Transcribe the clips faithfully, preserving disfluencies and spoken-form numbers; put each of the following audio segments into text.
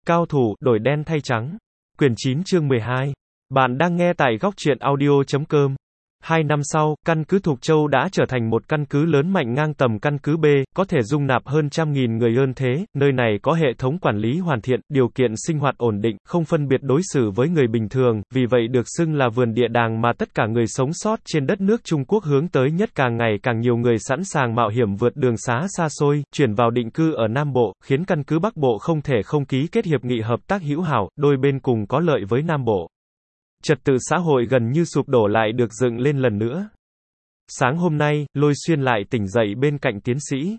Cao thủ, đổi đen thay trắng. Quyển chín chương mười hai. Bạn đang nghe tại góc truyện audio chấm com. Hai năm sau, căn cứ Thục Châu đã trở thành một căn cứ lớn mạnh ngang tầm căn cứ B, có thể dung nạp hơn trăm nghìn người ơn thế, nơi này có hệ thống quản lý hoàn thiện, điều kiện sinh hoạt ổn định, không phân biệt đối xử với người bình thường, vì vậy được xưng là vườn địa đàng mà tất cả người sống sót trên đất nước Trung Quốc hướng tới nhất. Càng ngày càng nhiều người sẵn sàng mạo hiểm vượt đường xá xa xôi, chuyển vào định cư ở Nam Bộ, khiến căn cứ Bắc Bộ không thể không ký kết hiệp nghị hợp tác hữu hảo, đôi bên cùng có lợi với Nam Bộ. Trật tự xã hội gần như sụp đổ lại được dựng lên lần nữa. Sáng hôm nay, Lôi Xuyên lại tỉnh dậy bên cạnh tiến sĩ.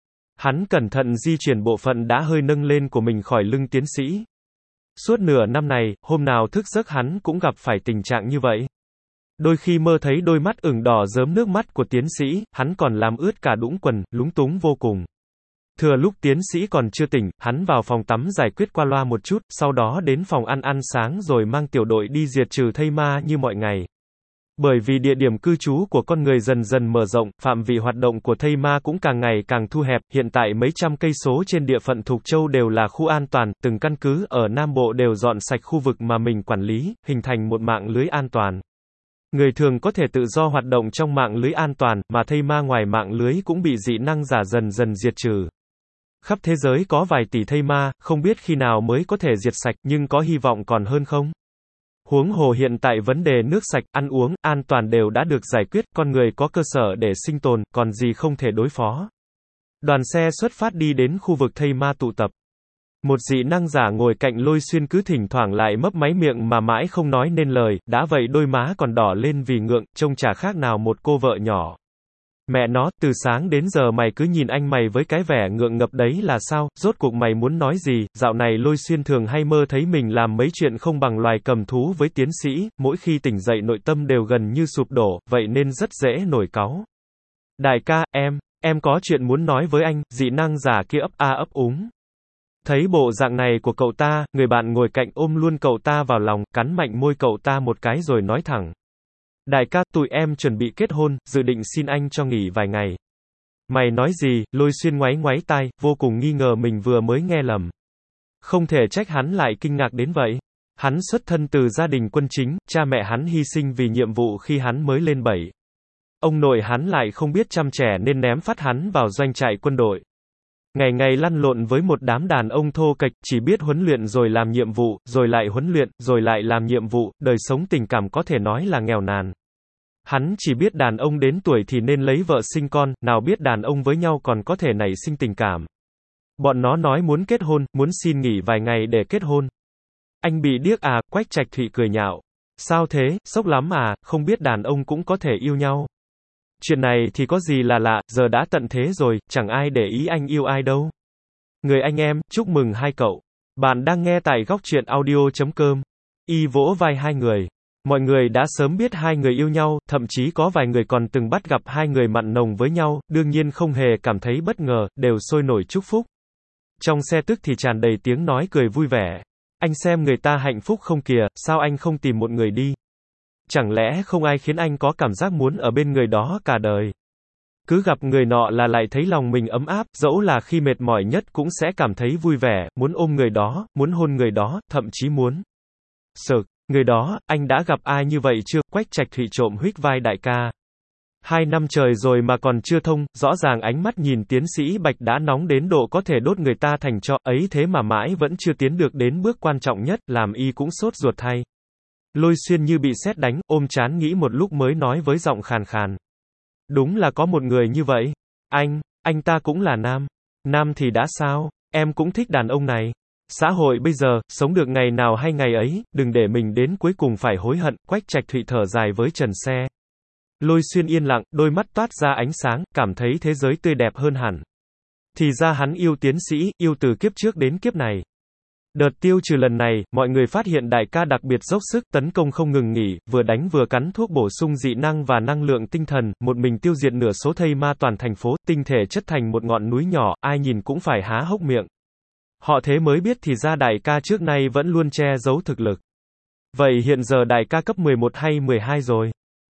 Hắn cẩn thận di chuyển bộ phận đã hơi nâng lên của mình khỏi lưng tiến sĩ. Suốt nửa năm này, hôm nào thức giấc hắn cũng gặp phải tình trạng như vậy. Đôi khi mơ thấy đôi mắt ửng đỏ rớm nước mắt của tiến sĩ, hắn còn làm ướt cả đũng quần, lúng túng vô cùng. Thừa lúc tiến sĩ còn chưa tỉnh, hắn vào phòng tắm giải quyết qua loa một chút, sau đó đến phòng ăn ăn sáng rồi mang tiểu đội đi diệt trừ thây ma như mọi ngày. Bởi vì địa điểm cư trú của con người dần dần mở rộng, phạm vi hoạt động của thây ma cũng càng ngày càng thu hẹp, hiện tại mấy trăm cây số trên địa phận Thục Châu đều là khu an toàn, từng căn cứ ở Nam Bộ đều dọn sạch khu vực mà mình quản lý, hình thành một mạng lưới an toàn. Người thường có thể tự do hoạt động trong mạng lưới an toàn, mà thây ma ngoài mạng lưới cũng bị dị năng giả dần dần diệt trừ. Khắp thế giới có vài tỷ thây ma, không biết khi nào mới có thể diệt sạch, nhưng có hy vọng còn hơn không. Huống hồ hiện tại vấn đề nước sạch, ăn uống, an toàn đều đã được giải quyết, con người có cơ sở để sinh tồn, còn gì không thể đối phó. Đoàn xe xuất phát đi đến khu vực thây ma tụ tập. Một dị năng giả ngồi cạnh Lôi Xuyên cứ thỉnh thoảng lại mấp máy miệng mà mãi không nói nên lời, đã vậy đôi má còn đỏ lên vì ngượng, trông chả khác nào một cô vợ nhỏ. Mẹ nó, từ sáng đến giờ mày cứ nhìn anh mày với cái vẻ ngượng ngập đấy là sao, rốt cuộc mày muốn nói gì? Dạo này Lôi Xuyên thường hay mơ thấy mình làm mấy chuyện không bằng loài cầm thú với tiến sĩ, mỗi khi tỉnh dậy nội tâm đều gần như sụp đổ, vậy nên rất dễ nổi cáu. Đại ca, em, em có chuyện muốn nói với anh, dị năng giả kia ấp a ấp úng. Thấy bộ dạng này của cậu ta, người bạn ngồi cạnh ôm luôn cậu ta vào lòng, cắn mạnh môi cậu ta một cái rồi nói thẳng. Đại ca, tụi em chuẩn bị kết hôn, dự định xin anh cho nghỉ vài ngày. Mày nói gì? Lôi Xuyên ngoáy ngoáy tai, vô cùng nghi ngờ mình vừa mới nghe lầm. Không thể trách hắn lại kinh ngạc đến vậy. Hắn xuất thân từ gia đình quân chính, cha mẹ hắn hy sinh vì nhiệm vụ khi hắn mới lên bảy. Ông nội hắn lại không biết chăm trẻ nên ném phát hắn vào doanh trại quân đội. Ngày ngày lăn lộn với một đám đàn ông thô kệch, chỉ biết huấn luyện rồi làm nhiệm vụ, rồi lại huấn luyện, rồi lại làm nhiệm vụ, đời sống tình cảm có thể nói là nghèo nàn. Hắn chỉ biết đàn ông đến tuổi thì nên lấy vợ sinh con, nào biết đàn ông với nhau còn có thể nảy sinh tình cảm. Bọn nó nói muốn kết hôn, muốn xin nghỉ vài ngày để kết hôn. Anh bị điếc à? Quách Trạch Thụy cười nhạo. Sao thế, sốc lắm à, không biết đàn ông cũng có thể yêu nhau. Chuyện này thì có gì là lạ, giờ đã tận thế rồi, chẳng ai để ý anh yêu ai đâu. Người anh em, chúc mừng hai cậu. Bạn đang nghe tại góc truyện audio chấm com. Y vỗ vai hai người. Mọi người đã sớm biết hai người yêu nhau, thậm chí có vài người còn từng bắt gặp hai người mặn nồng với nhau, đương nhiên không hề cảm thấy bất ngờ, đều sôi nổi chúc phúc. Trong xe tức thì tràn đầy tiếng nói cười vui vẻ. Anh xem người ta hạnh phúc không kìa, sao anh không tìm một người đi? Chẳng lẽ không ai khiến anh có cảm giác muốn ở bên người đó cả đời? Cứ gặp người nọ là lại thấy lòng mình ấm áp, dẫu là khi mệt mỏi nhất cũng sẽ cảm thấy vui vẻ, muốn ôm người đó, muốn hôn người đó, thậm chí muốn. Sực, người đó, anh đã gặp ai như vậy chưa? Quách Trạch Thụy trộm huých vai đại ca. Hai năm trời rồi mà còn chưa thông, rõ ràng ánh mắt nhìn tiến sĩ Bạch đã nóng đến độ có thể đốt người ta thành tro, ấy thế mà mãi vẫn chưa tiến được đến bước quan trọng nhất, làm y cũng sốt ruột thay. Lôi Xuyên như bị sét đánh, ôm trán nghĩ một lúc mới nói với giọng khàn khàn. Đúng là có một người như vậy. Anh, anh ta cũng là nam. Nam thì đã sao, em cũng thích đàn ông này. Xã hội bây giờ, sống được ngày nào hay ngày ấy, đừng để mình đến cuối cùng phải hối hận. Quách Trạch Thụy thở dài với trần xe. Lôi Xuyên yên lặng, đôi mắt toát ra ánh sáng, cảm thấy thế giới tươi đẹp hơn hẳn. Thì ra hắn yêu tiến sĩ, yêu từ kiếp trước đến kiếp này. Đợt tiêu trừ lần này, mọi người phát hiện đại ca đặc biệt dốc sức tấn công không ngừng nghỉ, vừa đánh vừa cắn thuốc bổ sung dị năng và năng lượng tinh thần, một mình tiêu diệt nửa số thây ma toàn thành phố, tinh thể chất thành một ngọn núi nhỏ, ai nhìn cũng phải há hốc miệng. Họ thế mới biết thì ra đại ca trước nay vẫn luôn che giấu thực lực. Vậy hiện giờ đại ca cấp mười một hay mười hai rồi?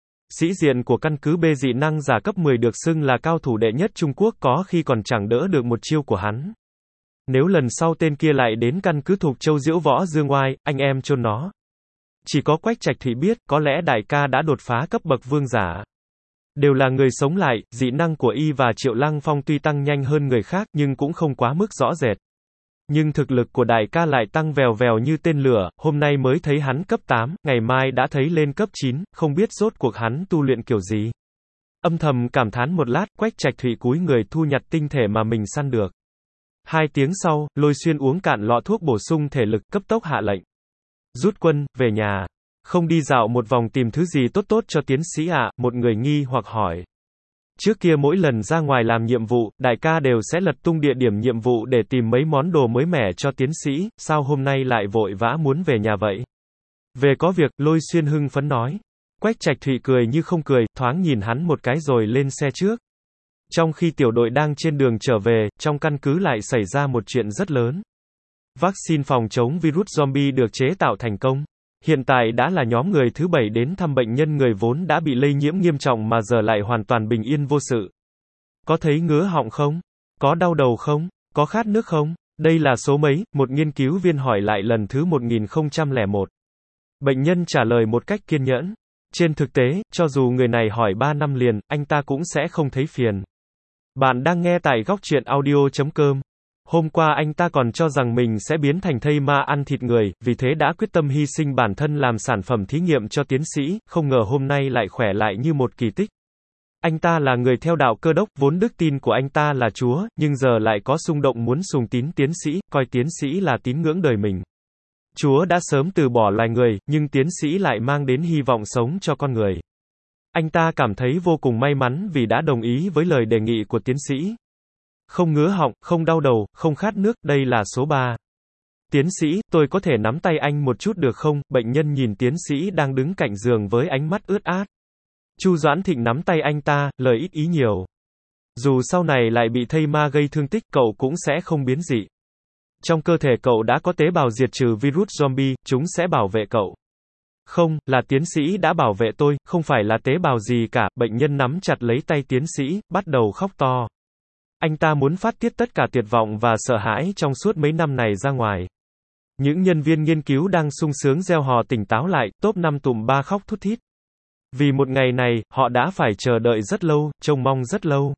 Sĩ diện của căn cứ B dị năng giả cấp mười được xưng là cao thủ đệ nhất Trung Quốc có khi còn chẳng đỡ được một chiêu của hắn. Nếu lần sau tên kia lại đến căn cứ Thục Châu diễu võ dương oai, anh em chôn nó. Chỉ có Quách Trạch Thụy biết, có lẽ đại ca đã đột phá cấp bậc vương giả. Đều là người sống lại, dị năng của y và Triệu Lăng Phong tuy tăng nhanh hơn người khác nhưng cũng không quá mức rõ rệt. Nhưng thực lực của đại ca lại tăng vèo vèo như tên lửa, hôm nay mới thấy hắn cấp tám, ngày mai đã thấy lên cấp chín, không biết rốt cuộc hắn tu luyện kiểu gì. Âm thầm cảm thán một lát, Quách Trạch Thụy cúi người thu nhặt tinh thể mà mình săn được. Hai tiếng sau, Lôi Xuyên uống cạn lọ thuốc bổ sung thể lực, cấp tốc hạ lệnh. Rút quân, về nhà. Không đi dạo một vòng tìm thứ gì tốt tốt cho tiến sĩ ạ, một người nghi hoặc hỏi. Trước kia mỗi lần ra ngoài làm nhiệm vụ, đại ca đều sẽ lật tung địa điểm nhiệm vụ để tìm mấy món đồ mới mẻ cho tiến sĩ, sao hôm nay lại vội vã muốn về nhà vậy? Về có việc, Lôi Xuyên hưng phấn nói. Quách Trạch Thụy cười như không cười, thoáng nhìn hắn một cái rồi lên xe trước. Trong khi tiểu đội đang trên đường trở về, trong căn cứ lại xảy ra một chuyện rất lớn. Vaccine phòng chống virus zombie được chế tạo thành công. Hiện tại đã là nhóm người thứ bảy đến thăm bệnh nhân người vốn đã bị lây nhiễm nghiêm trọng mà giờ lại hoàn toàn bình yên vô sự. Có thấy ngứa họng không? Có đau đầu không? Có khát nước không? Đây là số mấy? Một nghiên cứu viên hỏi lại lần thứ một nghìn không trăm lẻ một. Bệnh nhân trả lời một cách kiên nhẫn. Trên thực tế, cho dù người này hỏi ba năm liền, anh ta cũng sẽ không thấy phiền. Bạn đang nghe tại góc truyện audio chấm com. Hôm qua anh ta còn cho rằng mình sẽ biến thành thây ma ăn thịt người, vì thế đã quyết tâm hy sinh bản thân làm sản phẩm thí nghiệm cho tiến sĩ, không ngờ hôm nay lại khỏe lại như một kỳ tích. Anh ta là người theo đạo Cơ Đốc, vốn đức tin của anh ta là Chúa, nhưng giờ lại có xung động muốn sùng tín tiến sĩ, coi tiến sĩ là tín ngưỡng đời mình. Chúa đã sớm từ bỏ loài người, nhưng tiến sĩ lại mang đến hy vọng sống cho con người. Anh ta cảm thấy vô cùng may mắn vì đã đồng ý với lời đề nghị của tiến sĩ. Không ngứa họng, không đau đầu, không khát nước, đây là số ba. Tiến sĩ, tôi có thể nắm tay anh một chút được không? Bệnh nhân nhìn tiến sĩ đang đứng cạnh giường với ánh mắt ướt át. Chu Doãn Thịnh nắm tay anh ta, lời ít ý nhiều. Dù sau này lại bị thây ma gây thương tích, cậu cũng sẽ không biến dị. Trong cơ thể cậu đã có tế bào diệt trừ virus zombie, chúng sẽ bảo vệ cậu. Không, là tiến sĩ đã bảo vệ tôi, không phải là tế bào gì cả. Bệnh nhân nắm chặt lấy tay tiến sĩ, bắt đầu khóc to. Anh ta muốn phát tiết tất cả tuyệt vọng và sợ hãi trong suốt mấy năm này ra ngoài. Những nhân viên nghiên cứu đang sung sướng reo hò tỉnh táo lại, top năm tụm ba khóc thút thít. Vì một ngày này, họ đã phải chờ đợi rất lâu, trông mong rất lâu.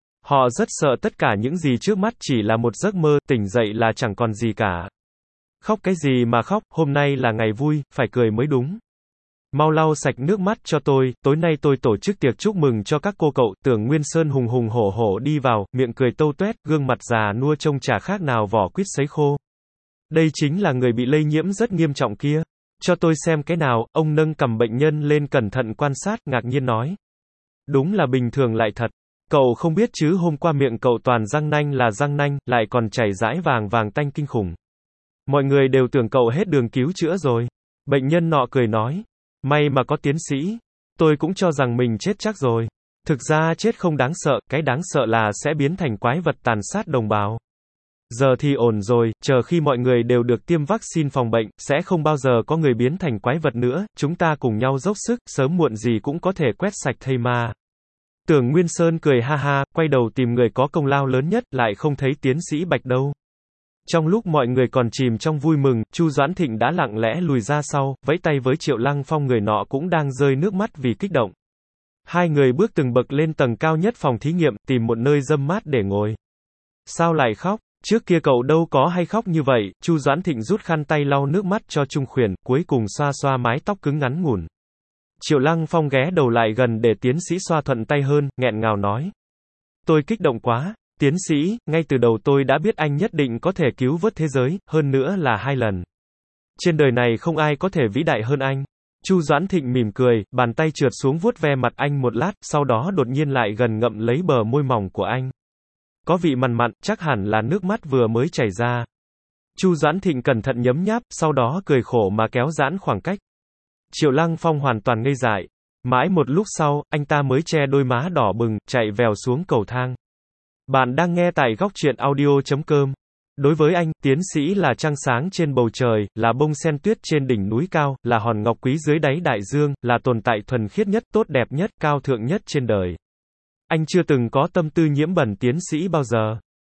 Họ rất sợ tất cả những gì trước mắt chỉ là một giấc mơ, tỉnh dậy là chẳng còn gì cả. Khóc cái gì mà khóc, hôm nay là ngày vui, phải cười mới đúng. Mau lau sạch nước mắt cho tôi, tối nay tôi tổ chức tiệc chúc mừng cho các cô cậu. Tưởng Nguyên Sơn hùng hùng hổ hổ đi vào, miệng cười tâu tuét, gương mặt già nua trông chả khác nào vỏ quýt sấy khô. Đây chính là người bị lây nhiễm rất nghiêm trọng kia. Cho tôi xem cái nào, ông nâng cầm bệnh nhân lên cẩn thận quan sát, ngạc nhiên nói. Đúng là bình thường lại thật. Cậu không biết chứ hôm qua miệng cậu toàn răng nanh là răng nanh, lại còn chảy dãi vàng vàng tanh kinh khủng. Mọi người đều tưởng cậu hết đường cứu chữa rồi. Bệnh nhân nọ cười nói. May mà có tiến sĩ. Tôi cũng cho rằng mình chết chắc rồi. Thực ra chết không đáng sợ, cái đáng sợ là sẽ biến thành quái vật tàn sát đồng bào. Giờ thì ổn rồi, chờ khi mọi người đều được tiêm vaccine phòng bệnh, sẽ không bao giờ có người biến thành quái vật nữa, chúng ta cùng nhau dốc sức, sớm muộn gì cũng có thể quét sạch thây ma. Tưởng Nguyên Sơn cười ha ha, quay đầu tìm người có công lao lớn nhất, lại không thấy tiến sĩ Bạch đâu. Trong lúc mọi người còn chìm trong vui mừng, Chu Doãn Thịnh đã lặng lẽ lùi ra sau, vẫy tay với Triệu Lăng Phong, người nọ cũng đang rơi nước mắt vì kích động. Hai người bước từng bậc lên tầng cao nhất phòng thí nghiệm, tìm một nơi râm mát để ngồi. Sao lại khóc? Trước kia cậu đâu có hay khóc như vậy. Chu Doãn Thịnh rút khăn tay lau nước mắt cho Trung Khuyển, cuối cùng xoa xoa mái tóc cứng ngắn ngủn. Triệu Lăng Phong ghé đầu lại gần để tiến sĩ xoa thuận tay hơn, nghẹn ngào nói. Tôi kích động quá. Tiến sĩ, ngay từ đầu tôi đã biết anh nhất định có thể cứu vớt thế giới, hơn nữa là hai lần. Trên đời này không ai có thể vĩ đại hơn anh. Chu Doãn Thịnh mỉm cười, bàn tay trượt xuống vuốt ve mặt anh một lát, sau đó đột nhiên lại gần ngậm lấy bờ môi mỏng của anh. Có vị mặn mặn, chắc hẳn là nước mắt vừa mới chảy ra. Chu Doãn Thịnh cẩn thận nhấm nháp, sau đó cười khổ mà kéo giãn khoảng cách. Triệu Lăng Phong hoàn toàn ngây dại. Mãi một lúc sau, anh ta mới che đôi má đỏ bừng, chạy vèo xuống cầu thang. Bạn đang nghe tại góc truyện audio chấm com. Đối với anh, tiến sĩ là trăng sáng trên bầu trời, là bông sen tuyết trên đỉnh núi cao, là hòn ngọc quý dưới đáy đại dương, là tồn tại thuần khiết nhất, tốt đẹp nhất, cao thượng nhất trên đời. Anh chưa từng có tâm tư nhiễm bẩn tiến sĩ bao giờ.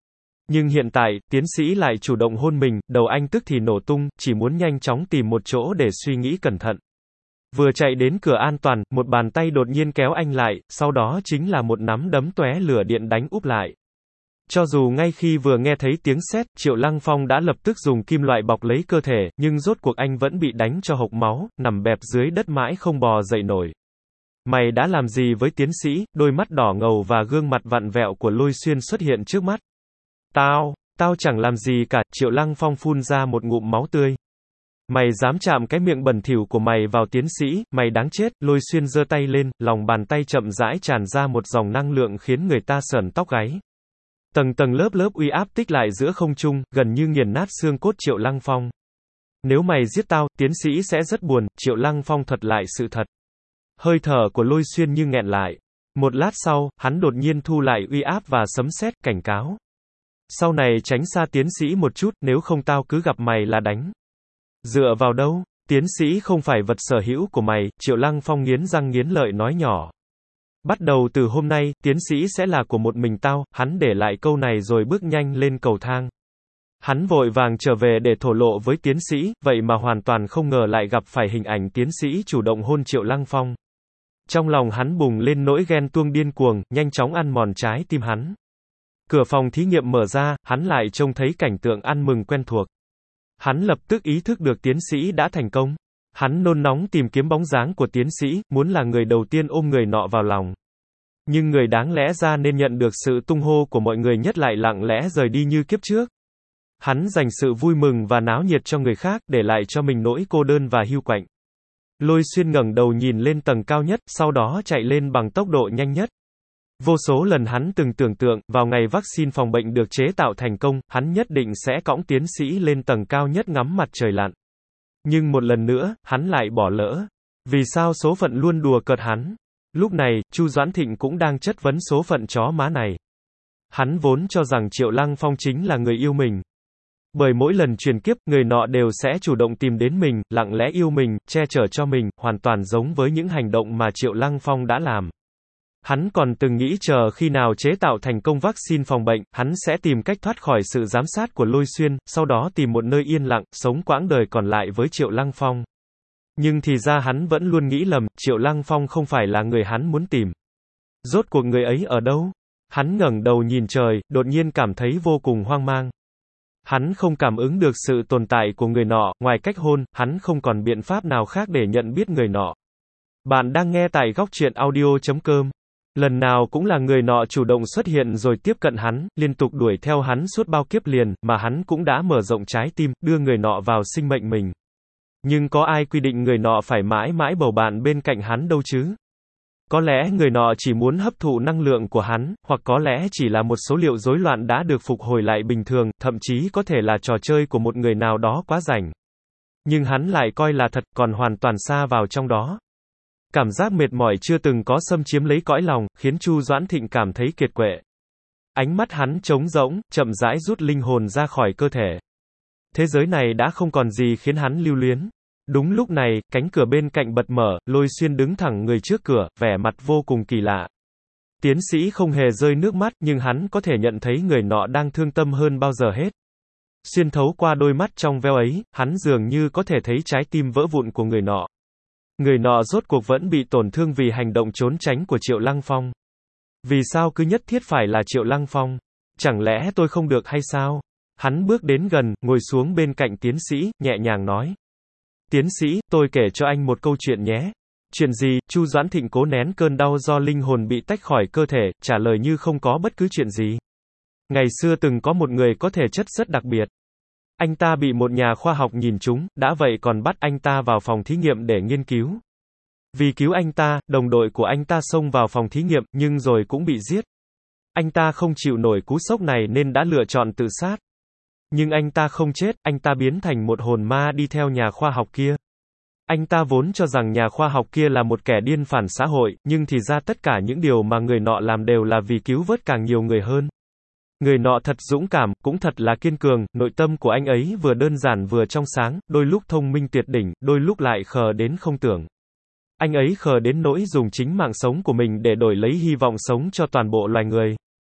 Nhưng hiện tại, tiến sĩ lại chủ động hôn mình, đầu anh tức thì nổ tung, chỉ muốn nhanh chóng tìm một chỗ để suy nghĩ cẩn thận. Vừa chạy đến cửa an toàn, một bàn tay đột nhiên kéo anh lại, sau đó chính là một nắm đấm tóe lửa điện đánh úp lại. Cho dù ngay khi vừa nghe thấy tiếng sét, Triệu Lăng Phong đã lập tức dùng kim loại bọc lấy cơ thể, nhưng rốt cuộc anh vẫn bị đánh cho hộc máu, nằm bẹp dưới đất mãi không bò dậy nổi. Mày đã làm gì với tiến sĩ? Đôi mắt đỏ ngầu và gương mặt vặn vẹo của Lôi Xuyên xuất hiện trước mắt. Tao, tao chẳng làm gì cả, Triệu Lăng Phong phun ra một ngụm máu tươi. Mày dám chạm cái miệng bẩn thỉu của mày vào tiến sĩ, mày đáng chết. Lôi Xuyên giơ tay lên, lòng bàn tay chậm rãi tràn ra một dòng năng lượng khiến người ta sởn tóc gáy. Tầng tầng lớp lớp uy áp tích lại giữa không trung, gần như nghiền nát xương cốt Triệu Lăng Phong. Nếu mày giết tao, tiến sĩ sẽ rất buồn, Triệu Lăng Phong thuật lại sự thật. Hơi thở của Lôi Xuyên như nghẹn lại. Một lát sau, hắn đột nhiên thu lại uy áp và sấm sét, cảnh cáo. Sau này tránh xa tiến sĩ một chút, nếu không tao cứ gặp mày là đánh. Dựa vào đâu? Tiến sĩ không phải vật sở hữu của mày, Triệu Lăng Phong nghiến răng nghiến lợi nói nhỏ. Bắt đầu từ hôm nay, tiến sĩ sẽ là của một mình tao, hắn để lại câu này rồi bước nhanh lên cầu thang. Hắn vội vàng trở về để thổ lộ với tiến sĩ, vậy mà hoàn toàn không ngờ lại gặp phải hình ảnh tiến sĩ chủ động hôn Triệu Lăng Phong. Trong lòng hắn bùng lên nỗi ghen tuông điên cuồng, nhanh chóng ăn mòn trái tim hắn. Cửa phòng thí nghiệm mở ra, hắn lại trông thấy cảnh tượng ăn mừng quen thuộc. Hắn lập tức ý thức được tiến sĩ đã thành công. Hắn nôn nóng tìm kiếm bóng dáng của tiến sĩ, muốn là người đầu tiên ôm người nọ vào lòng. Nhưng người đáng lẽ ra nên nhận được sự tung hô của mọi người nhất lại lặng lẽ rời đi như kiếp trước. Hắn dành sự vui mừng và náo nhiệt cho người khác, để lại cho mình nỗi cô đơn và hiu quạnh. Lôi Xuyên ngẩng đầu nhìn lên tầng cao nhất, sau đó chạy lên bằng tốc độ nhanh nhất. Vô số lần hắn từng tưởng tượng, vào ngày vaccine phòng bệnh được chế tạo thành công, hắn nhất định sẽ cõng tiến sĩ lên tầng cao nhất ngắm mặt trời lặn. Nhưng một lần nữa, hắn lại bỏ lỡ. Vì sao số phận luôn đùa cợt hắn? Lúc này, Chu Doãn Thịnh cũng đang chất vấn số phận chó má này. Hắn vốn cho rằng Triệu Lăng Phong chính là người yêu mình. Bởi mỗi lần truyền kiếp, người nọ đều sẽ chủ động tìm đến mình, lặng lẽ yêu mình, che chở cho mình, hoàn toàn giống với những hành động mà Triệu Lăng Phong đã làm. Hắn còn từng nghĩ chờ khi nào chế tạo thành công vaccine phòng bệnh, hắn sẽ tìm cách thoát khỏi sự giám sát của Lôi Xuyên, sau đó tìm một nơi yên lặng, sống quãng đời còn lại với Triệu Lăng Phong. Nhưng thì ra hắn vẫn luôn nghĩ lầm, Triệu Lăng Phong không phải là người hắn muốn tìm. Rốt cuộc người ấy ở đâu? Hắn ngẩng đầu nhìn trời, đột nhiên cảm thấy vô cùng hoang mang. Hắn không cảm ứng được sự tồn tại của người nọ, ngoài cách hôn, hắn không còn biện pháp nào khác để nhận biết người nọ. Bạn đang nghe tại góc truyện audio chấm com. Lần nào cũng là người nọ chủ động xuất hiện rồi tiếp cận hắn, liên tục đuổi theo hắn suốt bao kiếp liền, mà hắn cũng đã mở rộng trái tim, đưa người nọ vào sinh mệnh mình. Nhưng có ai quy định người nọ phải mãi mãi bầu bạn bên cạnh hắn đâu chứ? Có lẽ người nọ chỉ muốn hấp thụ năng lượng của hắn, hoặc có lẽ chỉ là một số liệu rối loạn đã được phục hồi lại bình thường, thậm chí có thể là trò chơi của một người nào đó quá rảnh. Nhưng hắn lại coi là thật, còn hoàn toàn sa vào trong đó. Cảm giác mệt mỏi chưa từng có xâm chiếm lấy cõi lòng, khiến Chu Doãn Thịnh cảm thấy kiệt quệ. Ánh mắt hắn trống rỗng, chậm rãi rút linh hồn ra khỏi cơ thể. Thế giới này đã không còn gì khiến hắn lưu luyến. Đúng lúc này, cánh cửa bên cạnh bật mở, Lôi Xuyên đứng thẳng người trước cửa, vẻ mặt vô cùng kỳ lạ. Tiến sĩ không hề rơi nước mắt, nhưng hắn có thể nhận thấy người nọ đang thương tâm hơn bao giờ hết. Xuyên thấu qua đôi mắt trong veo ấy, hắn dường như có thể thấy trái tim vỡ vụn của người nọ. Người nọ rốt cuộc vẫn bị tổn thương vì hành động trốn tránh của Triệu Lăng Phong. Vì sao cứ nhất thiết phải là Triệu Lăng Phong? Chẳng lẽ tôi không được hay sao? Hắn bước đến gần, ngồi xuống bên cạnh tiến sĩ, nhẹ nhàng nói. Tiến sĩ, tôi kể cho anh một câu chuyện nhé. Chuyện gì? Chu Doãn Thịnh cố nén cơn đau do linh hồn bị tách khỏi cơ thể, trả lời như không có bất cứ chuyện gì. Ngày xưa từng có một người có thể chất rất đặc biệt. Anh ta bị một nhà khoa học nhìn trúng, đã vậy còn bắt anh ta vào phòng thí nghiệm để nghiên cứu. Vì cứu anh ta, đồng đội của anh ta xông vào phòng thí nghiệm, nhưng rồi cũng bị giết. Anh ta không chịu nổi cú sốc này nên đã lựa chọn tự sát. Nhưng anh ta không chết, anh ta biến thành một hồn ma đi theo nhà khoa học kia. Anh ta vốn cho rằng nhà khoa học kia là một kẻ điên phản xã hội, nhưng thì ra tất cả những điều mà người nọ làm đều là vì cứu vớt càng nhiều người hơn. Người nọ thật dũng cảm, cũng thật là kiên cường, nội tâm của anh ấy vừa đơn giản vừa trong sáng, đôi lúc thông minh tuyệt đỉnh, đôi lúc lại khờ đến không tưởng. Anh ấy khờ đến nỗi dùng chính mạng sống của mình để đổi lấy hy vọng sống cho toàn bộ loài người.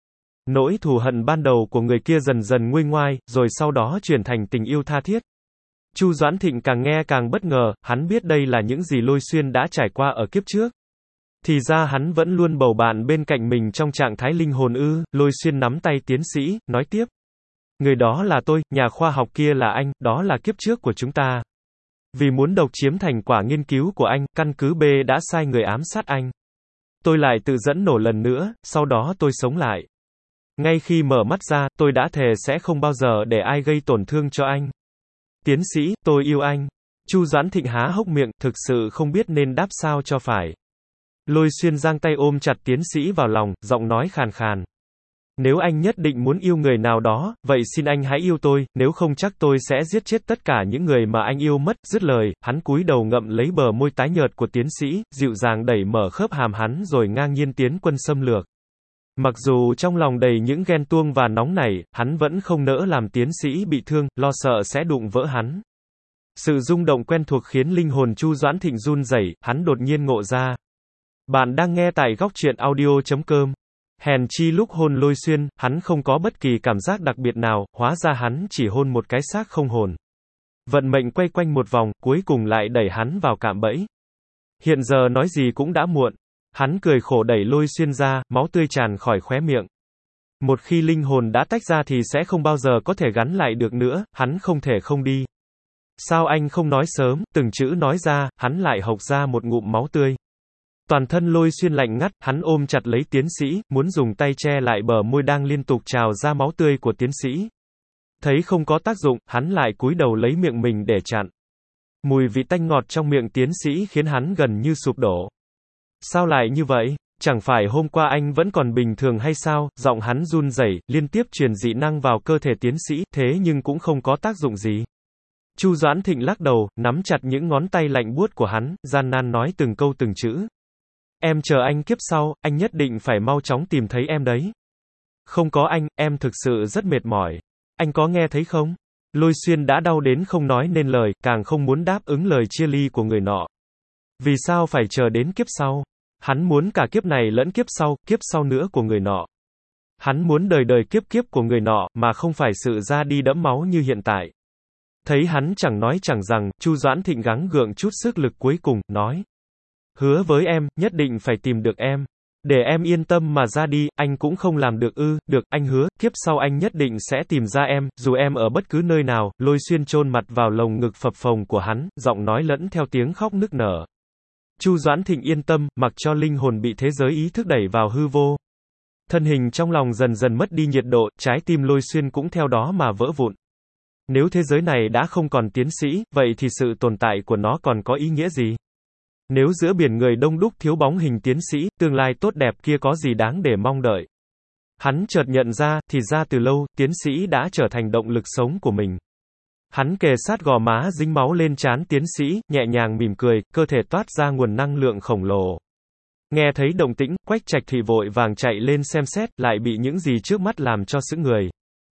Nỗi thù hận ban đầu của người kia dần dần nguôi ngoai, rồi sau đó chuyển thành tình yêu tha thiết. Chu Doãn Thịnh càng nghe càng bất ngờ, hắn biết đây là những gì Lôi Xuyên đã trải qua ở kiếp trước. Thì ra hắn vẫn luôn bầu bạn bên cạnh mình trong trạng thái linh hồn ư. Lôi Xuyên nắm tay tiến sĩ, nói tiếp. Người đó là tôi, nhà khoa học kia là anh, đó là kiếp trước của chúng ta. Vì muốn độc chiếm thành quả nghiên cứu của anh, căn cứ B đã sai người ám sát anh. Tôi lại tự dẫn nổ lần nữa, sau đó tôi sống lại. Ngay khi mở mắt ra, tôi đã thề sẽ không bao giờ để ai gây tổn thương cho anh. Tiến sĩ, tôi yêu anh. Chu Doãn Thịnh há hốc miệng, thực sự không biết nên đáp sao cho phải. Lôi Xuyên giang tay ôm chặt tiến sĩ vào lòng, giọng nói khàn khàn. Nếu anh nhất định muốn yêu người nào đó, vậy xin anh hãy yêu tôi, nếu không chắc tôi sẽ giết chết tất cả những người mà anh yêu mất. Dứt lời, hắn cúi đầu ngậm lấy bờ môi tái nhợt của tiến sĩ, dịu dàng đẩy mở khớp hàm hắn rồi ngang nhiên tiến quân xâm lược. Mặc dù trong lòng đầy những ghen tuông và nóng nảy, hắn vẫn không nỡ làm tiến sĩ bị thương, lo sợ sẽ đụng vỡ hắn. Sự rung động quen thuộc khiến linh hồn Chu Doãn Thịnh run rẩy, hắn đột nhiên ngộ ra. Bạn đang nghe tại góc truyện audio chấm com. Hèn chi lúc hôn Lôi Xuyên, hắn không có bất kỳ cảm giác đặc biệt nào, hóa ra hắn chỉ hôn một cái xác không hồn. Vận mệnh quay quanh một vòng, cuối cùng lại đẩy hắn vào cạm bẫy. Hiện giờ nói gì cũng đã muộn. Hắn cười khổ đẩy Lôi Xuyên ra, máu tươi tràn khỏi khóe miệng. Một khi linh hồn đã tách ra thì sẽ không bao giờ có thể gắn lại được nữa, hắn không thể không đi. Sao anh không nói sớm, từng chữ nói ra, hắn lại hộc ra một ngụm máu tươi. Toàn thân Lôi Xuyên lạnh ngắt, hắn ôm chặt lấy tiến sĩ, muốn dùng tay che lại bờ môi đang liên tục trào ra máu tươi của tiến sĩ. Thấy không có tác dụng, hắn lại cúi đầu lấy miệng mình để chặn. Mùi vị tanh ngọt trong miệng tiến sĩ khiến hắn gần như sụp đổ. Sao lại như vậy? Chẳng phải hôm qua anh vẫn còn bình thường hay sao? Giọng hắn run rẩy, liên tiếp truyền dị năng vào cơ thể tiến sĩ, thế nhưng cũng không có tác dụng gì. Chu Doãn Thịnh lắc đầu, nắm chặt những ngón tay lạnh buốt của hắn, gian nan nói từng câu từng chữ. Em chờ anh kiếp sau, anh nhất định phải mau chóng tìm thấy em đấy. Không có anh, em thực sự rất mệt mỏi. Anh có nghe thấy không? Lôi Xuyên đã đau đến không nói nên lời, càng không muốn đáp ứng lời chia ly của người nọ. Vì sao phải chờ đến kiếp sau? Hắn muốn cả kiếp này lẫn kiếp sau, kiếp sau nữa của người nọ. Hắn muốn đời đời kiếp kiếp của người nọ, mà không phải sự ra đi đẫm máu như hiện tại. Thấy hắn chẳng nói chẳng rằng, Chu Doãn Thịnh gắng gượng chút sức lực cuối cùng, nói. Hứa với em, nhất định phải tìm được em. Để em yên tâm mà ra đi, anh cũng không làm được ư, được, anh hứa, kiếp sau anh nhất định sẽ tìm ra em, dù em ở bất cứ nơi nào. Lôi Xuyên chôn mặt vào lồng ngực phập phồng của hắn, giọng nói lẫn theo tiếng khóc nức nở. Chu Doãn Thịnh yên tâm, mặc cho linh hồn bị thế giới ý thức đẩy vào hư vô. Thân hình trong lòng dần dần mất đi nhiệt độ, trái tim Lôi Xuyên cũng theo đó mà vỡ vụn. Nếu thế giới này đã không còn tiến sĩ, vậy thì sự tồn tại của nó còn có ý nghĩa gì? Nếu giữa biển người đông đúc thiếu bóng hình tiến sĩ, tương lai tốt đẹp kia có gì đáng để mong đợi? Hắn chợt nhận ra, thì ra từ lâu, tiến sĩ đã trở thành động lực sống của mình. Hắn kề sát gò má dính máu lên trán tiến sĩ, nhẹ nhàng mỉm cười, cơ thể toát ra nguồn năng lượng khổng lồ. Nghe thấy động tĩnh, Quách Trạch Thị vội vàng chạy lên xem xét, lại bị những gì trước mắt làm cho sững người.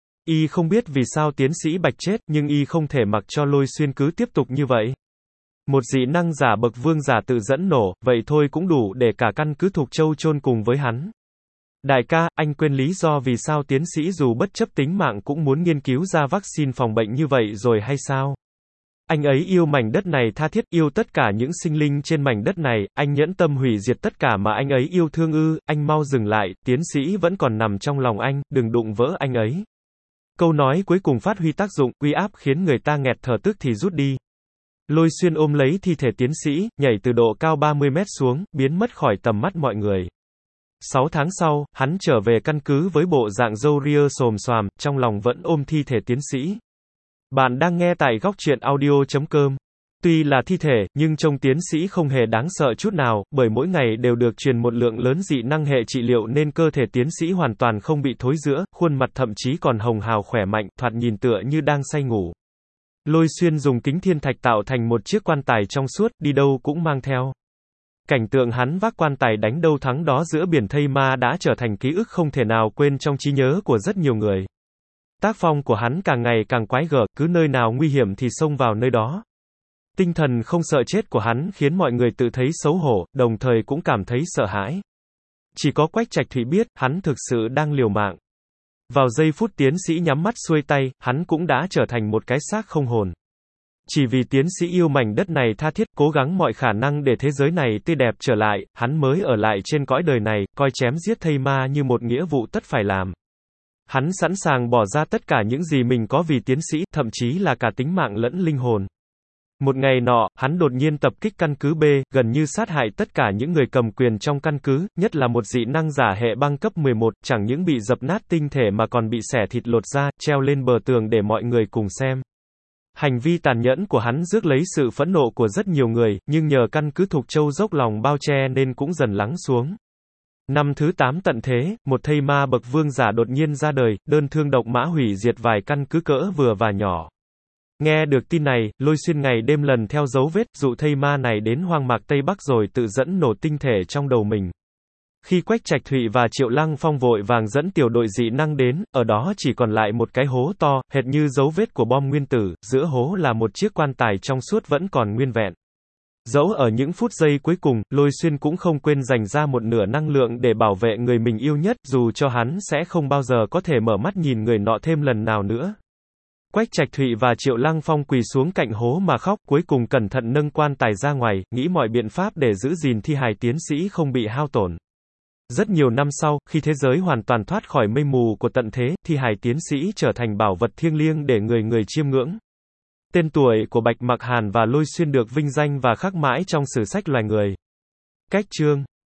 Y không biết vì sao tiến sĩ Bạch chết, nhưng y không thể mặc cho Lôi Xuyên cứ tiếp tục như vậy. Một dị năng giả bậc vương giả tự dẫn nổ, vậy thôi cũng đủ để cả căn cứ Thục Châu chôn cùng với hắn. Đại ca, anh quên lý do vì sao tiến sĩ dù bất chấp tính mạng cũng muốn nghiên cứu ra vaccine phòng bệnh như vậy rồi hay sao? Anh ấy yêu mảnh đất này tha thiết, yêu tất cả những sinh linh trên mảnh đất này, anh nhẫn tâm hủy diệt tất cả mà anh ấy yêu thương ư, anh mau dừng lại, tiến sĩ vẫn còn nằm trong lòng anh, đừng đụng vỡ anh ấy. Câu nói cuối cùng phát huy tác dụng, uy áp khiến người ta nghẹt thở tức thì rút đi. Lôi Xuyên ôm lấy thi thể tiến sĩ, nhảy từ độ cao ba mươi mét xuống, biến mất khỏi tầm mắt mọi người. Sáu tháng sau, hắn trở về căn cứ với bộ dạng râu ria xồm xoàm, trong lòng vẫn ôm thi thể tiến sĩ. Bạn đang nghe tại góc truyện audio chấm com. Tuy là thi thể, nhưng trông tiến sĩ không hề đáng sợ chút nào, bởi mỗi ngày đều được truyền một lượng lớn dị năng hệ trị liệu nên cơ thể tiến sĩ hoàn toàn không bị thối rữa, khuôn mặt thậm chí còn hồng hào khỏe mạnh, thoạt nhìn tựa như đang say ngủ. Lôi Xuyên dùng kính thiên thạch tạo thành một chiếc quan tài trong suốt, đi đâu cũng mang theo. Cảnh tượng hắn vác quan tài đánh đâu thắng đó giữa biển thây ma đã trở thành ký ức không thể nào quên trong trí nhớ của rất nhiều người. Tác phong của hắn càng ngày càng quái gở, cứ nơi nào nguy hiểm thì xông vào nơi đó. Tinh thần không sợ chết của hắn khiến mọi người tự thấy xấu hổ, đồng thời cũng cảm thấy sợ hãi. Chỉ có Quách Trạch Thụy biết, hắn thực sự đang liều mạng. Vào giây phút tiến sĩ nhắm mắt xuôi tay, hắn cũng đã trở thành một cái xác không hồn. Chỉ vì tiến sĩ yêu mảnh đất này tha thiết, cố gắng mọi khả năng để thế giới này tươi đẹp trở lại, hắn mới ở lại trên cõi đời này, coi chém giết thây ma như một nghĩa vụ tất phải làm. Hắn sẵn sàng bỏ ra tất cả những gì mình có vì tiến sĩ, thậm chí là cả tính mạng lẫn linh hồn. Một ngày nọ, hắn đột nhiên tập kích căn cứ B, gần như sát hại tất cả những người cầm quyền trong căn cứ, nhất là một dị năng giả hệ băng cấp mười một, chẳng những bị dập nát tinh thể mà còn bị xẻ thịt lột ra, treo lên bờ tường để mọi người cùng xem. Hành vi tàn nhẫn của hắn rước lấy sự phẫn nộ của rất nhiều người, nhưng nhờ căn cứ Thục Châu dốc lòng bao che nên cũng dần lắng xuống. Năm thứ tám tận thế, một thây ma bậc vương giả đột nhiên ra đời, đơn thương độc mã hủy diệt vài căn cứ cỡ vừa và nhỏ. Nghe được tin này, Lôi Xuyên ngày đêm lần theo dấu vết, dụ thây ma này đến hoang mạc Tây Bắc rồi tự dẫn nổ tinh thể trong đầu mình. Khi Quách Trạch Thụy và Triệu Lăng Phong vội vàng dẫn tiểu đội dị năng đến, ở đó chỉ còn lại một cái hố to, hệt như dấu vết của bom nguyên tử, giữa hố là một chiếc quan tài trong suốt vẫn còn nguyên vẹn. Dẫu ở những phút giây cuối cùng, Lôi Xuyên cũng không quên dành ra một nửa năng lượng để bảo vệ người mình yêu nhất, dù cho hắn sẽ không bao giờ có thể mở mắt nhìn người nọ thêm lần nào nữa. Quách Trạch Thụy và Triệu Lăng Phong quỳ xuống cạnh hố mà khóc, cuối cùng cẩn thận nâng quan tài ra ngoài, nghĩ mọi biện pháp để giữ gìn thi hài tiến sĩ không bị hao tổn. Rất nhiều năm sau, khi thế giới hoàn toàn thoát khỏi mây mù của tận thế, thi hài tiến sĩ trở thành bảo vật thiêng liêng để người người chiêm ngưỡng. Tên tuổi của Bạch Mặc Hàn và Lôi Xuyên được vinh danh và khắc mãi trong sử sách loài người. Cách chương